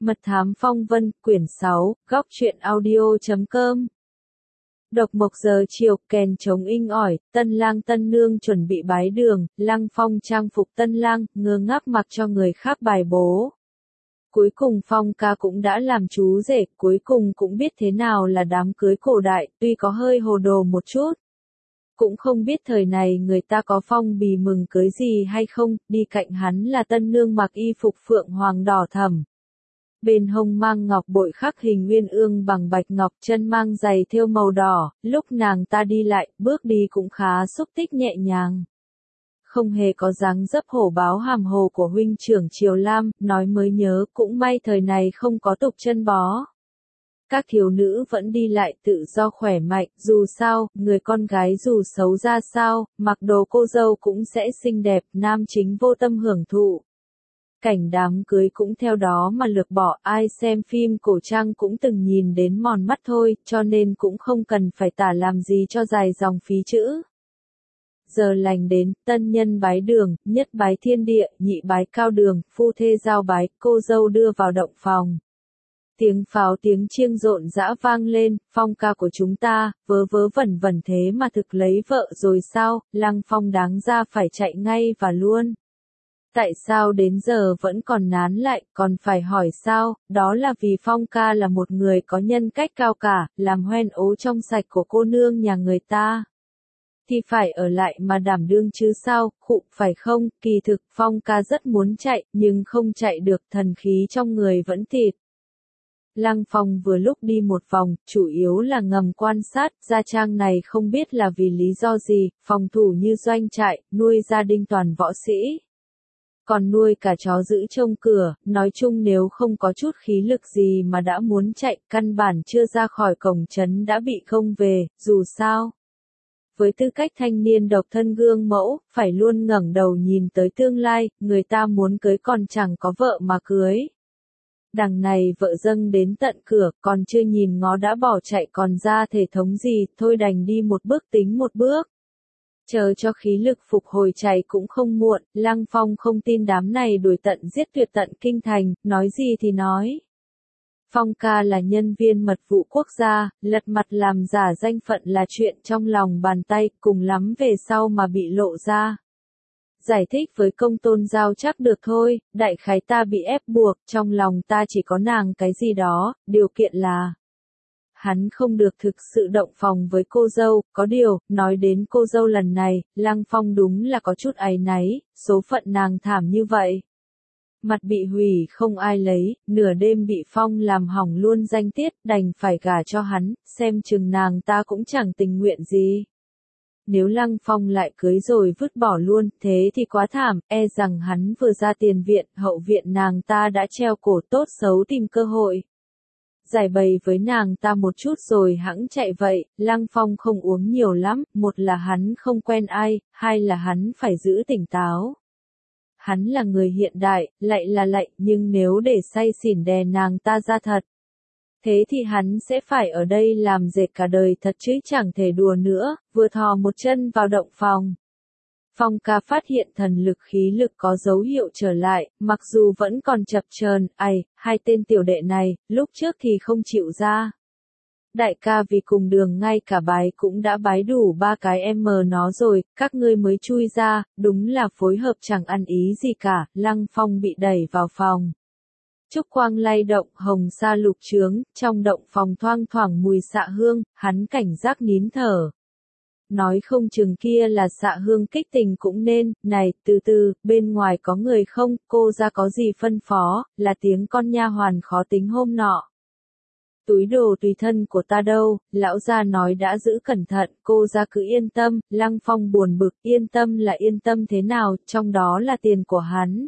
Mật thám phong vân, quyển 6, góc truyện audio.com. Độc mộc giờ chiều, kèn trống inh ỏi, tân lang tân nương chuẩn bị bái đường, Lăng Phong trang phục tân lang, ngơ ngác mặc cho người khác bài bố. Cuối cùng Phong ca cũng đã làm chú rể, cuối cùng cũng biết thế nào là đám cưới cổ đại, tuy có hơi hồ đồ một chút. Cũng không biết thời này người ta có phong bì mừng cưới gì hay không, đi cạnh hắn là tân nương mặc y phục phượng hoàng đỏ thẫm. Bên hông mang ngọc bội khắc hình uyên ương bằng bạch ngọc, chân mang giày thêu màu đỏ, lúc nàng ta đi lại, bước đi cũng khá xúc tích nhẹ nhàng. Không hề có dáng dấp hổ báo hàm hồ của huynh trưởng Triều Lam, nói mới nhớ cũng may thời này không có tục chân bó. Các thiếu nữ vẫn đi lại tự do khỏe mạnh, dù sao, người con gái dù xấu ra sao, mặc đồ cô dâu cũng sẽ xinh đẹp, nam chính vô tâm hưởng thụ. Cảnh đám cưới cũng theo đó mà lược bỏ, ai xem phim cổ trang cũng từng nhìn đến mòn mắt thôi, cho nên cũng không cần phải tả làm gì cho dài dòng phí chữ. Giờ lành đến, tân nhân bái đường, nhất bái thiên địa, nhị bái cao đường, phu thê giao bái, cô dâu đưa vào động phòng. Tiếng pháo tiếng chiêng rộn rã vang lên, Phong ca của chúng ta, vớ vớ vẩn vẩn thế mà thực lấy vợ rồi sao, Lăng Phong đáng ra phải chạy ngay và luôn. Tại sao đến giờ vẫn còn nán lại, còn phải hỏi sao, đó là vì Phong ca là một người có nhân cách cao cả, làm hoen ố trong sạch của cô nương nhà người ta. Thì phải ở lại mà đảm đương chứ sao, khụ phải không, kỳ thực Phong ca rất muốn chạy, nhưng không chạy được, thần khí trong người vẫn thịt. Lăng Phong vừa lúc đi một vòng, chủ yếu là ngầm quan sát, gia trang này không biết là vì lý do gì, phòng thủ như doanh trại, nuôi gia đình toàn võ sĩ. Còn nuôi cả chó giữ trông cửa, nói chung nếu không có chút khí lực gì mà đã muốn chạy, căn bản chưa ra khỏi cổng trấn đã bị không về, dù sao. Với tư cách thanh niên độc thân gương mẫu, phải luôn ngẩng đầu nhìn tới tương lai, người ta muốn cưới còn chẳng có vợ mà cưới. Đằng này vợ dâng đến tận cửa, còn chưa nhìn ngó đã bỏ chạy còn ra thể thống gì, thôi đành đi một bước tính một bước. Chờ cho khí lực phục hồi chạy cũng không muộn, Lăng Phong không tin đám này đuổi tận giết tuyệt tận kinh thành, nói gì thì nói. Phong ca là nhân viên mật vụ quốc gia, lật mặt làm giả danh phận là chuyện trong lòng bàn tay, cùng lắm về sau mà bị lộ ra. Giải thích với công tôn giao chắc được thôi, đại khái ta bị ép buộc, trong lòng ta chỉ có nàng cái gì đó, điều kiện là hắn không được thực sự động phòng với cô dâu, có điều, nói đến cô dâu lần này, Lăng Phong đúng là có chút áy náy, số phận nàng thảm như vậy. Mặt bị hủy không ai lấy, nửa đêm bị Phong làm hỏng luôn danh tiết, đành phải gả cho hắn, xem chừng nàng ta cũng chẳng tình nguyện gì. Nếu Lăng Phong lại cưới rồi vứt bỏ luôn, thế thì quá thảm, e rằng hắn vừa ra tiền viện, hậu viện nàng ta đã treo cổ tốt xấu tìm cơ hội. Giải bày với nàng ta một chút rồi hẵng chạy vậy, Lăng Phong không uống nhiều lắm, một là hắn không quen ai, hai là hắn phải giữ tỉnh táo. Hắn là người hiện đại, lại, nhưng nếu để say xỉn đè nàng ta ra thật. Thế thì hắn sẽ phải ở đây làm dệt cả đời thật chứ chẳng thể đùa nữa, vừa thò một chân vào động phòng. Phong ca phát hiện thần lực khí lực có dấu hiệu trở lại, mặc dù vẫn còn chập chờn, hai tên tiểu đệ này, lúc trước thì không chịu ra. Đại ca vì cùng đường ngay cả bái cũng đã bái đủ 3 cái em mờ nó rồi, các ngươi mới chui ra, đúng là phối hợp chẳng ăn ý gì cả, Lăng Phong bị đẩy vào phòng. Trúc quang lay động, hồng sa lục trướng, trong động phòng thoang thoảng mùi xạ hương, hắn cảnh giác nín thở. Nói không chừng kia là xạ hương kích tình cũng nên, này, từ từ, bên ngoài có người không, cô ra có gì phân phó, là tiếng con nha hoàn khó tính hôm nọ. Túi đồ tùy thân của ta đâu, lão gia nói đã giữ cẩn thận, cô ra cứ yên tâm, Lăng Phong buồn bực, yên tâm là yên tâm thế nào, trong đó là tiền của hắn.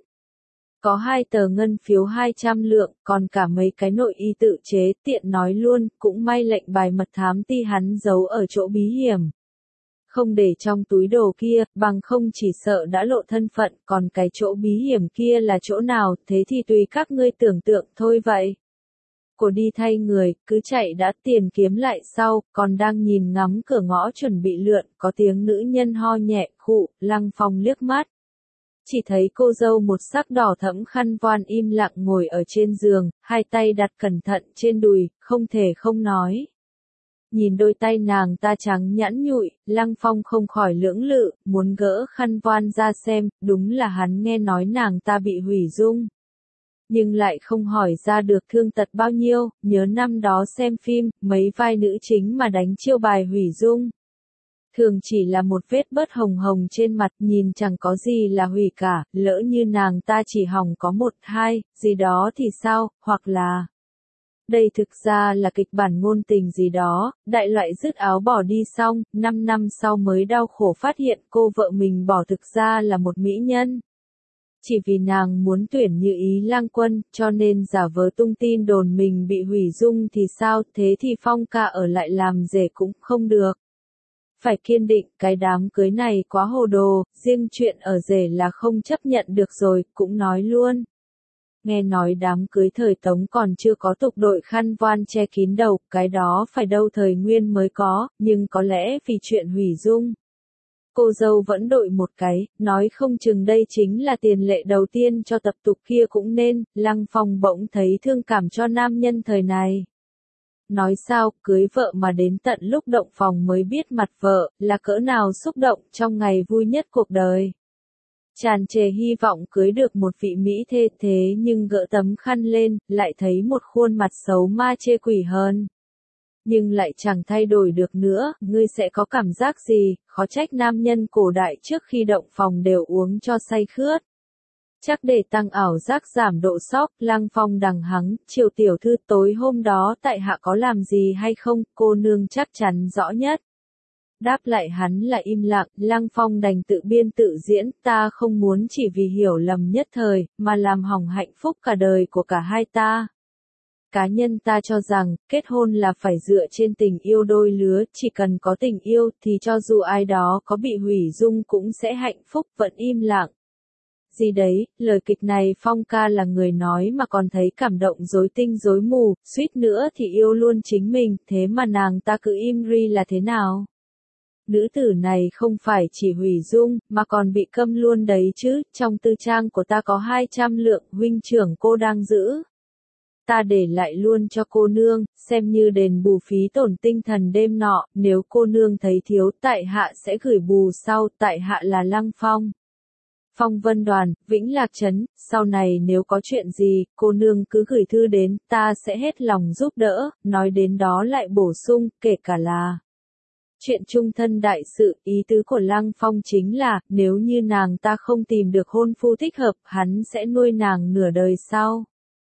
Có 2 tờ ngân phiếu 200 lượng, còn cả mấy cái nội y tự chế, tiện nói luôn, cũng may lệnh bài mật thám ti hắn giấu ở chỗ bí hiểm. Không để trong túi đồ kia, bằng không chỉ sợ đã lộ thân phận, còn cái chỗ bí hiểm kia là chỗ nào, thế thì tùy các ngươi tưởng tượng thôi vậy. Cô đi thay người, cứ chạy đã tiền kiếm lại sau, còn đang nhìn ngắm cửa ngõ chuẩn bị lượn, có tiếng nữ nhân ho nhẹ, khụ, Lăng Phong liếc mắt. Chỉ thấy cô dâu một sắc đỏ thẫm khăn voan im lặng ngồi ở trên giường, hai tay đặt cẩn thận trên đùi, không thể không nói. Nhìn đôi tay nàng ta trắng nhẵn nhụi, Lăng Phong không khỏi lưỡng lự, muốn gỡ khăn voan ra xem, đúng là hắn nghe nói nàng ta bị hủy dung. Nhưng lại không hỏi ra được thương tật bao nhiêu, nhớ năm đó xem phim, mấy vai nữ chính mà đánh chiêu bài hủy dung. Thường chỉ là một vết bớt hồng hồng trên mặt, nhìn chẳng có gì là hủy cả, lỡ như nàng ta chỉ hỏng có một hai, gì đó thì sao, hoặc là... Đây thực ra là kịch bản ngôn tình gì đó, đại loại dứt áo bỏ đi xong, 5 năm sau mới đau khổ phát hiện cô vợ mình bỏ thực ra là một mỹ nhân. Chỉ vì nàng muốn tuyển Như Ý Lang Quân, cho nên giả vờ tung tin đồn mình bị hủy dung thì sao, thế thì Phong ca ở lại làm rể cũng không được. Phải kiên định, cái đám cưới này quá hồ đồ, riêng chuyện ở rể là không chấp nhận được rồi, cũng nói luôn. Nghe nói đám cưới thời Tống còn chưa có tục đội khăn voan che kín đầu, cái đó phải đâu thời Nguyên mới có, nhưng có lẽ vì chuyện hủy dung. Cô dâu vẫn đội một cái, nói không chừng đây chính là tiền lệ đầu tiên cho tập tục kia cũng nên, Lăng Phong bỗng thấy thương cảm cho nam nhân thời này. Nói sao, cưới vợ mà đến tận lúc động phòng mới biết mặt vợ, là cỡ nào xúc động trong ngày vui nhất cuộc đời. Tràn trề hy vọng cưới được một vị mỹ thê thế nhưng gỡ tấm khăn lên, lại thấy một khuôn mặt xấu ma chê quỷ hơn. Nhưng lại chẳng thay đổi được nữa, ngươi sẽ có cảm giác gì, khó trách nam nhân cổ đại trước khi động phòng đều uống cho say khướt. Chắc để tăng ảo giác giảm độ sốc, Lăng Phong đằng hắng, Triệu tiểu thư tối hôm đó tại hạ có làm gì hay không, cô nương chắc chắn rõ nhất. Đáp lại hắn là im lặng, Lăng Phong đành tự biên tự diễn, ta không muốn chỉ vì hiểu lầm nhất thời, mà làm hỏng hạnh phúc cả đời của cả hai ta. Cá nhân ta cho rằng, kết hôn là phải dựa trên tình yêu đôi lứa, chỉ cần có tình yêu thì cho dù ai đó có bị hủy dung cũng sẽ hạnh phúc vẫn im lặng. Gì đấy, lời kịch này Phong ca là người nói mà còn thấy cảm động rối tinh rối mù, suýt nữa thì yêu luôn chính mình, thế mà nàng ta cứ im ri là thế nào? Nữ tử này không phải chỉ hủy dung, mà còn bị câm luôn đấy chứ, trong tư trang của ta có 200 lượng, huynh trưởng cô đang giữ. Ta để lại luôn cho cô nương, xem như đền bù phí tổn tinh thần đêm nọ, nếu cô nương thấy thiếu, tại hạ sẽ gửi bù sau, tại hạ là Lăng Phong. Phong Vân Đoàn, Vĩnh Lạc Trấn, sau này nếu có chuyện gì, cô nương cứ gửi thư đến, ta sẽ hết lòng giúp đỡ, nói đến đó lại bổ sung, kể cả là chuyện chung thân đại sự, ý tứ của Lăng Phong chính là, nếu như nàng ta không tìm được hôn phu thích hợp, hắn sẽ nuôi nàng nửa đời sau.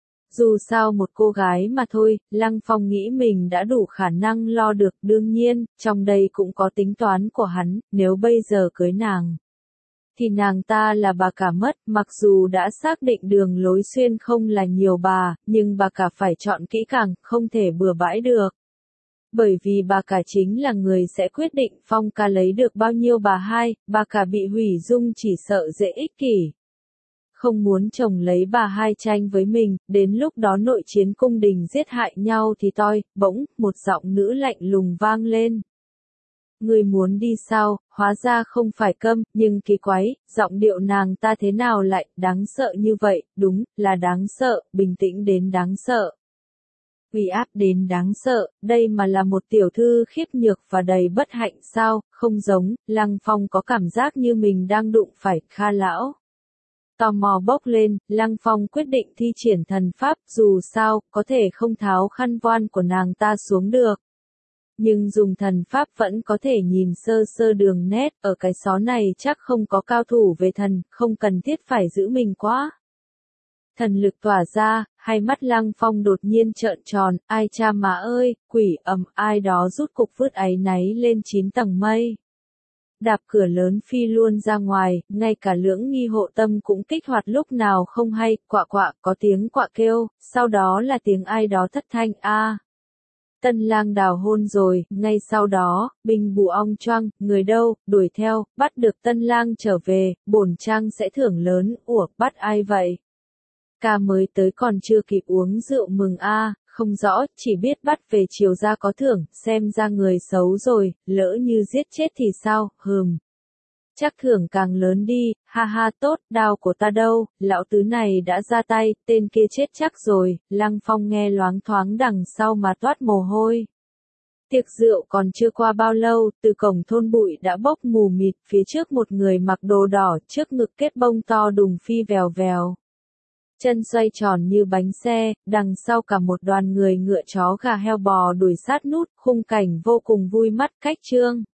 Dù sao một cô gái mà thôi, Lăng Phong nghĩ mình đã đủ khả năng lo được, đương nhiên, trong đây cũng có tính toán của hắn, nếu bây giờ cưới nàng thì nàng ta là bà cả mất, mặc dù đã xác định đường lối xuyên không là nhiều bà, nhưng bà cả phải chọn kỹ càng, không thể bừa bãi được. Bởi vì bà cả chính là người sẽ quyết định Phong ca lấy được bao nhiêu bà hai, bà cả bị hủy dung chỉ sợ dễ ích kỷ. Không muốn chồng lấy bà hai tranh với mình, đến lúc đó nội chiến cung đình giết hại nhau thì toi, bỗng, một giọng nữ lạnh lùng vang lên. Người muốn đi sao, hóa ra không phải câm, nhưng kỳ quái, giọng điệu nàng ta thế nào lại đáng sợ như vậy, đúng, là đáng sợ, bình tĩnh đến đáng sợ. Uy áp đến đáng sợ, đây mà là một tiểu thư khiếp nhược và đầy bất hạnh sao, không giống, Lăng Phong có cảm giác như mình đang đụng phải Kha lão. Tò mò bốc lên, Lăng Phong quyết định thi triển thần pháp, dù sao, có thể không tháo khăn voan của nàng ta xuống được. Nhưng dùng thần pháp vẫn có thể nhìn sơ sơ đường nét, ở cái xó này chắc không có cao thủ về thần, không cần thiết phải giữ mình quá. Thần lực tỏa ra, hai mắt Lăng Phong đột nhiên trợn tròn, ai cha má ơi, quỷ ai đó rút cục vứt áy náy lên 9 tầng mây. Đạp cửa lớn phi luôn ra ngoài, ngay cả Lưỡng Nghi hộ tâm cũng kích hoạt lúc nào không hay, quạ quạ, có tiếng quạ kêu, sau đó là tiếng ai đó thất thanh a. Tân lang đào hôn rồi, ngay sau đó, binh bù ong choang, người đâu, đuổi theo, bắt được tân lang trở về, bổn trang sẽ thưởng lớn, bắt ai vậy? Ca mới tới còn chưa kịp uống rượu mừng không rõ, chỉ biết bắt về chiều ra có thưởng, xem ra người xấu rồi, lỡ như giết chết thì sao, chắc thưởng càng lớn đi, ha ha tốt, đao của ta đâu, lão tứ này đã ra tay, tên kia chết chắc rồi, Lăng Phong nghe loáng thoáng đằng sau mà toát mồ hôi. Tiệc rượu còn chưa qua bao lâu, từ cổng thôn bụi đã bốc mù mịt, phía trước một người mặc đồ đỏ, trước ngực kết bông to đùng phi vèo vèo. Chân xoay tròn như bánh xe, đằng sau cả một đoàn người ngựa chó gà heo bò đuổi sát nút, khung cảnh vô cùng vui mắt, khách trương.